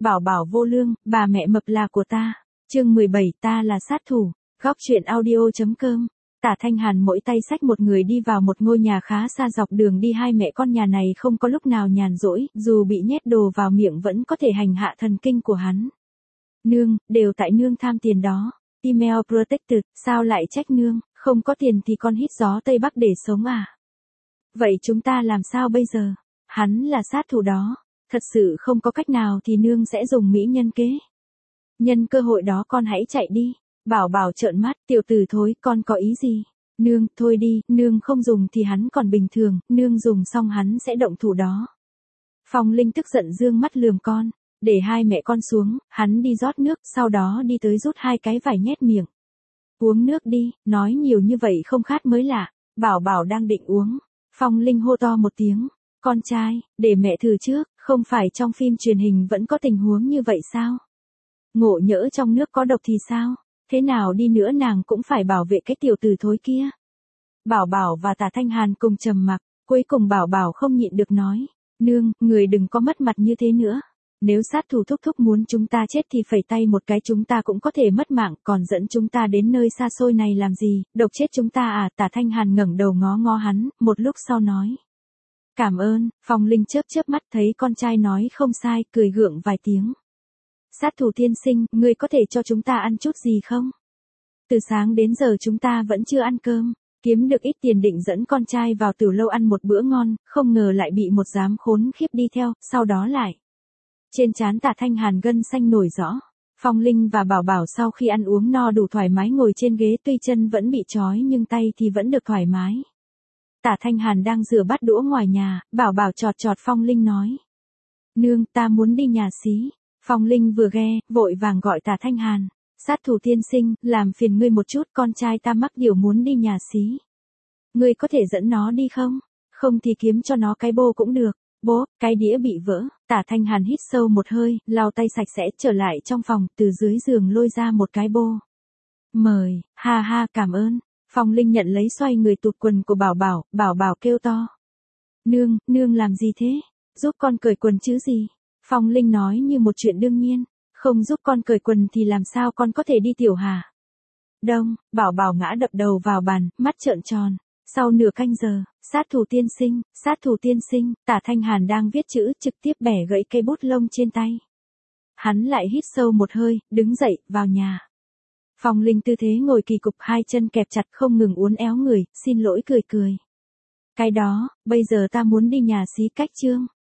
Bảo bảo vô lương, bà mẹ mập là của ta. Chương 17, ta là sát thủ. Góc truyện audio.com. Tả Thanh Hàn mỗi tay xách một người đi vào một ngôi nhà khá xa, dọc đường đi hai mẹ con nhà này không có lúc nào nhàn rỗi, dù bị nhét đồ vào miệng vẫn có thể hành hạ thần kinh của hắn. Nương, đều tại nương tham tiền đó. Email protected, sao lại trách nương, không có tiền thì con hít gió Tây Bắc để sống à? Vậy chúng ta làm sao bây giờ? Hắn là sát thủ đó. Thật sự không có cách nào thì nương sẽ dùng mỹ nhân kế. Nhân cơ hội đó con hãy chạy đi. Bảo bảo trợn mắt, tiểu tử thối, con có ý gì? Nương, thôi đi, nương không dùng thì hắn còn bình thường, nương dùng xong hắn sẽ động thủ đó. Phong Linh tức giận dương mắt lườm con, để hai mẹ con xuống, hắn đi rót nước, sau đó đi tới rút hai cái vải nhét miệng. Uống nước đi, nói nhiều như vậy không khát mới lạ. Bảo bảo đang định uống. Phong Linh hô to một tiếng, con trai, để mẹ thử trước, không phải trong phim truyền hình vẫn có tình huống như vậy sao? Ngộ nhỡ trong nước có độc thì sao? Thế nào đi nữa nàng cũng phải bảo vệ cái tiểu tử thối kia. Bảo bảo và Tả Thanh Hàn cùng trầm mặc, cuối cùng bảo bảo không nhịn được nói, nương, người đừng có mất mặt như thế nữa. Nếu sát thủ thúc thúc muốn chúng ta chết thì phẩy tay một cái chúng ta cũng có thể mất mạng, còn dẫn chúng ta đến nơi xa xôi này làm gì, độc chết chúng ta à? Tả Thanh Hàn ngẩng đầu ngó ngó hắn, một lúc sau nói. Cảm ơn. Phong Linh chớp chớp mắt thấy con trai nói không sai, cười gượng vài tiếng. Sát thủ tiên sinh, ngươi có thể cho chúng ta ăn chút gì không? Từ sáng đến giờ chúng ta vẫn chưa ăn cơm, kiếm được ít tiền định dẫn con trai vào tiểu lâu ăn một bữa ngon, không ngờ lại bị một giám khốn khiếp đi theo, sau đó lại. Trên trán Tả Thanh Hàn gân xanh nổi rõ. Phong Linh và Bảo Bảo sau khi ăn uống no đủ thoải mái ngồi trên ghế, tuy chân vẫn bị trói nhưng tay thì vẫn được thoải mái. Tả Thanh Hàn đang rửa bát đũa ngoài nhà, Bảo Bảo chọt chọt Phong Linh nói. Nương, ta muốn đi nhà xí. Phong Linh vừa nghe, vội vàng gọi Tả Thanh Hàn. Sát thủ tiên sinh, làm phiền ngươi một chút, con trai ta mắc điều muốn đi nhà xí. Ngươi có thể dẫn nó đi không? Không thì kiếm cho nó cái bô cũng được. Bố, cái đĩa bị vỡ. Tả Thanh Hàn hít sâu một hơi, lau tay sạch sẽ, trở lại trong phòng, từ dưới giường lôi ra một cái bô. Mời, ha ha, cảm ơn. Phong Linh nhận lấy, xoay người tụt quần của Bảo Bảo, Bảo Bảo kêu to. Nương, nương làm gì thế? Giúp con cởi quần chứ gì? Phong Linh nói như một chuyện đương nhiên. Không giúp con cởi quần thì làm sao con có thể đi tiểu hả? Đông, Bảo Bảo ngã đập đầu vào bàn, mắt trợn tròn. Sau nửa canh giờ, sát thủ tiên sinh, Tả Thanh Hàn đang viết chữ, trực tiếp bẻ gãy cây bút lông trên tay. Hắn lại hít sâu một hơi, đứng dậy, vào nhà. Phong Linh tư thế ngồi kỳ cục, hai chân kẹp chặt không ngừng uốn éo người, xin lỗi cười cười. Cái đó, bây giờ ta muốn đi nhà xí cách chương.